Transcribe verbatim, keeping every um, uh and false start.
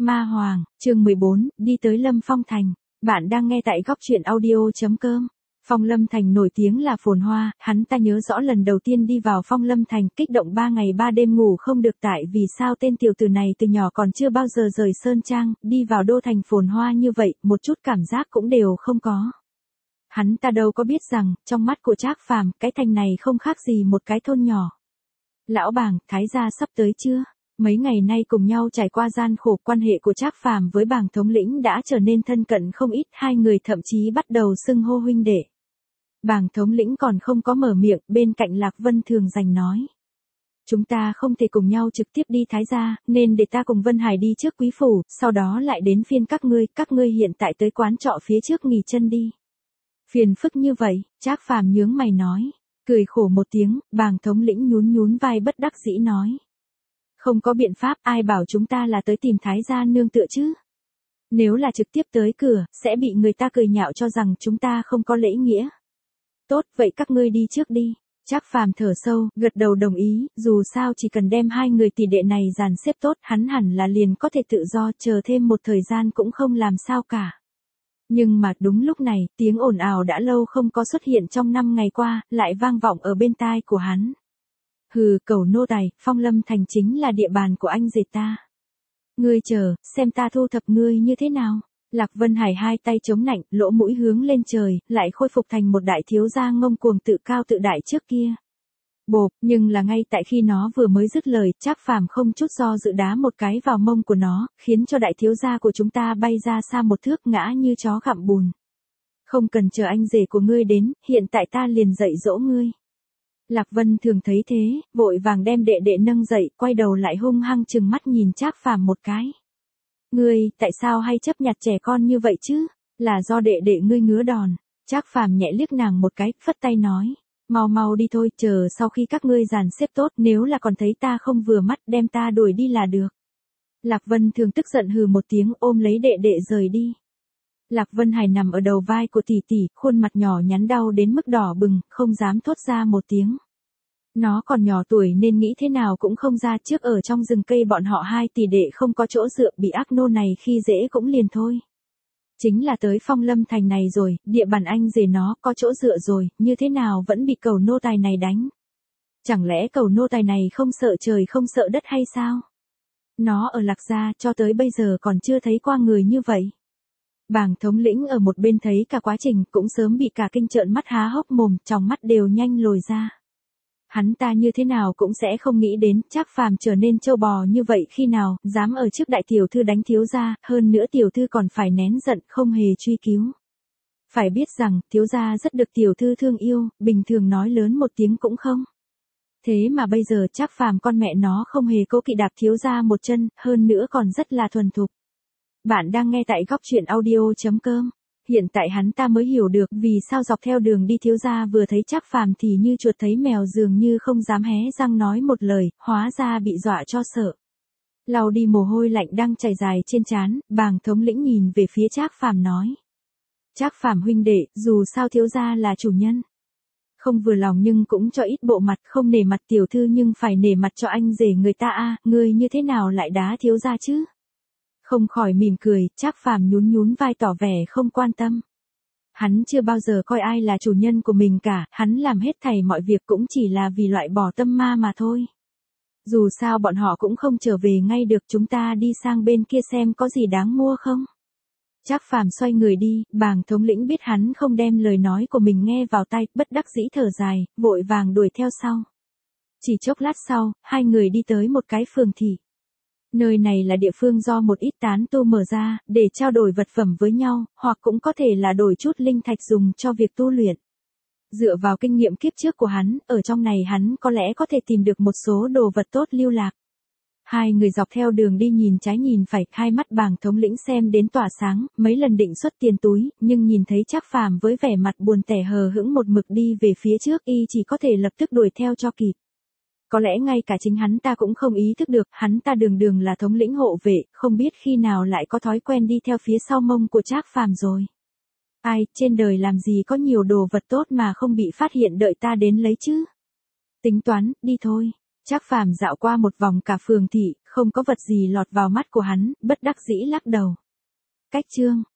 Ma Hoàng, chương mười bốn, đi tới Lâm Phong Thành. Bạn đang nghe tại góc truyện audio.com. Phong Lâm Thành nổi tiếng là phồn hoa, hắn ta nhớ rõ lần đầu tiên đi vào Phong Lâm Thành, kích động ba ngày ba đêm ngủ không được, tại vì sao tên tiểu tử này từ nhỏ còn chưa bao giờ rời Sơn Trang, đi vào đô thành phồn hoa như vậy, một chút cảm giác cũng đều không có. Hắn ta đâu có biết rằng, trong mắt của Trác Phàm, cái thành này không khác gì một cái thôn nhỏ. Lão Bàng, Thái gia sắp tới chưa? Mấy ngày nay cùng nhau trải qua gian khổ, quan hệ của Trác Phàm với Bàng thống lĩnh đã trở nên thân cận không ít, hai người thậm chí bắt đầu xưng hô huynh đệ. Bàng thống lĩnh còn không có mở miệng, bên cạnh Lạc Vân Thường giành nói. Chúng ta không thể cùng nhau trực tiếp đi Thái gia, nên để ta cùng Vân Hải đi trước quý phủ, sau đó lại đến phiên các ngươi, các ngươi hiện tại tới quán trọ phía trước nghỉ chân đi. Phiền phức như vậy, Trác Phàm nhướng mày nói. Cười khổ một tiếng, Bàng thống lĩnh nhún nhún vai bất đắc dĩ nói. Không có biện pháp, ai bảo chúng ta là tới tìm Thái gia nương tựa chứ. Nếu là trực tiếp tới cửa, sẽ bị người ta cười nhạo cho rằng chúng ta không có lễ nghĩa. Tốt, vậy các ngươi đi trước đi. Trác Phàm thở sâu, gật đầu đồng ý, dù sao chỉ cần đem hai người tỷ đệ này dàn xếp tốt, hắn hẳn là liền có thể tự do, chờ thêm một thời gian cũng không làm sao cả. Nhưng mà đúng lúc này, tiếng ồn ào đã lâu không có xuất hiện trong năm ngày qua, lại vang vọng ở bên tai của hắn. Hừ, cẩu nô tài, Phong Lâm Thành chính là địa bàn của anh rể ta. Ngươi chờ, xem ta thu thập ngươi như thế nào. Lạc Vân Hải hai tay chống nạnh, lỗ mũi hướng lên trời, lại khôi phục thành một đại thiếu gia ngông cuồng tự cao tự đại trước kia. Bộp, nhưng là ngay tại khi nó vừa mới dứt lời, Trác Phàm không chút do dự đá một cái vào mông của nó, khiến cho đại thiếu gia của chúng ta bay ra xa một thước, ngã như chó gặm bùn. Không cần chờ anh rể của ngươi đến, hiện tại ta liền dạy dỗ ngươi. Lạc Vân Thường thấy thế, vội vàng đem đệ đệ nâng dậy, quay đầu lại hung hăng trừng mắt nhìn Trác Phàm một cái. Ngươi, tại sao hay chấp nhặt trẻ con như vậy chứ? Là do đệ đệ ngươi ngứa đòn. Trác Phàm nhẹ liếc nàng một cái, phất tay nói. Mau mau đi thôi, chờ sau khi các ngươi dàn xếp tốt, nếu là còn thấy ta không vừa mắt, đem ta đuổi đi là được. Lạc Vân Thường tức giận hừ một tiếng, ôm lấy đệ đệ rời đi. Lạc Vân Hải nằm ở đầu vai của tỷ tỷ, khuôn mặt nhỏ nhắn đau đến mức đỏ bừng, không dám thốt ra một tiếng. Nó còn nhỏ tuổi nên nghĩ thế nào cũng không ra, trước ở trong rừng cây bọn họ hai tỷ đệ không có chỗ dựa, bị ác nô này khi dễ cũng liền thôi. Chính là tới Phong Lâm Thành này rồi, địa bàn anh rể nó có chỗ dựa rồi, như thế nào vẫn bị cẩu nô tài này đánh. Chẳng lẽ cẩu nô tài này không sợ trời không sợ đất hay sao? Nó ở Lạc gia cho tới bây giờ còn chưa thấy qua người như vậy. Bàng thống lĩnh ở một bên thấy cả quá trình cũng sớm bị cả kinh trợn mắt há hốc mồm, trong mắt đều nhanh lồi ra. Hắn ta như thế nào cũng sẽ không nghĩ đến Trác Phàm trở nên trâu bò như vậy, khi nào dám ở trước đại tiểu thư đánh thiếu gia, hơn nữa tiểu thư còn phải nén giận không hề truy cứu. Phải biết rằng thiếu gia rất được tiểu thư thương yêu, bình thường nói lớn một tiếng cũng không. Thế mà bây giờ Trác Phàm con mẹ nó không hề cố kỵ đạp thiếu gia một chân, hơn nữa còn rất là thuần thục. Bạn đang nghe tại góc truyện audio.com. Hiện tại hắn ta mới hiểu được vì sao dọc theo đường đi thiếu gia vừa thấy Trác Phàm thì như chuột thấy mèo, dường như không dám hé răng nói một lời, hóa ra bị dọa cho sợ. Lau đi mồ hôi lạnh đang chảy dài trên trán, Bàng thống lĩnh nhìn về phía Trác Phàm nói. Trác Phàm huynh đệ, dù sao thiếu gia là chủ nhân. Không vừa lòng nhưng cũng cho ít bộ mặt, không nể mặt tiểu thư nhưng phải nể mặt cho anh rể người ta a, ngươi như thế nào lại đá thiếu gia chứ? Không khỏi mỉm cười, Trác Phàm nhún nhún vai tỏ vẻ không quan tâm. Hắn chưa bao giờ coi ai là chủ nhân của mình cả, hắn làm hết thảy mọi việc cũng chỉ là vì loại bỏ tâm ma mà thôi. Dù sao bọn họ cũng không trở về ngay được, chúng ta đi sang bên kia xem có gì đáng mua không. Trác Phàm xoay người đi, Bàng thống lĩnh biết hắn không đem lời nói của mình nghe vào tai, bất đắc dĩ thở dài, vội vàng đuổi theo sau. Chỉ chốc lát sau, hai người đi tới một cái phường thị. Nơi này là địa phương do một ít tán tu mở ra, để trao đổi vật phẩm với nhau, hoặc cũng có thể là đổi chút linh thạch dùng cho việc tu luyện. Dựa vào kinh nghiệm kiếp trước của hắn, ở trong này hắn có lẽ có thể tìm được một số đồ vật tốt lưu lạc. Hai người dọc theo đường đi nhìn trái nhìn phải, hai mắt Bàng thống lĩnh xem đến tỏa sáng, mấy lần định xuất tiền túi, nhưng nhìn thấy Trác Phàm với vẻ mặt buồn tẻ hờ hững một mực đi về phía trước, y chỉ có thể lập tức đuổi theo cho kịp. Có lẽ ngay cả chính hắn ta cũng không ý thức được, hắn ta đường đường là thống lĩnh hộ vệ, không biết khi nào lại có thói quen đi theo phía sau mông của Trác Phàm rồi. Ai, trên đời làm gì có nhiều đồ vật tốt mà không bị phát hiện, đợi ta đến lấy chứ. Tính toán, đi thôi. Trác Phàm dạo qua một vòng cả phường thị, không có vật gì lọt vào mắt của hắn, bất đắc dĩ lắc đầu. Cách chương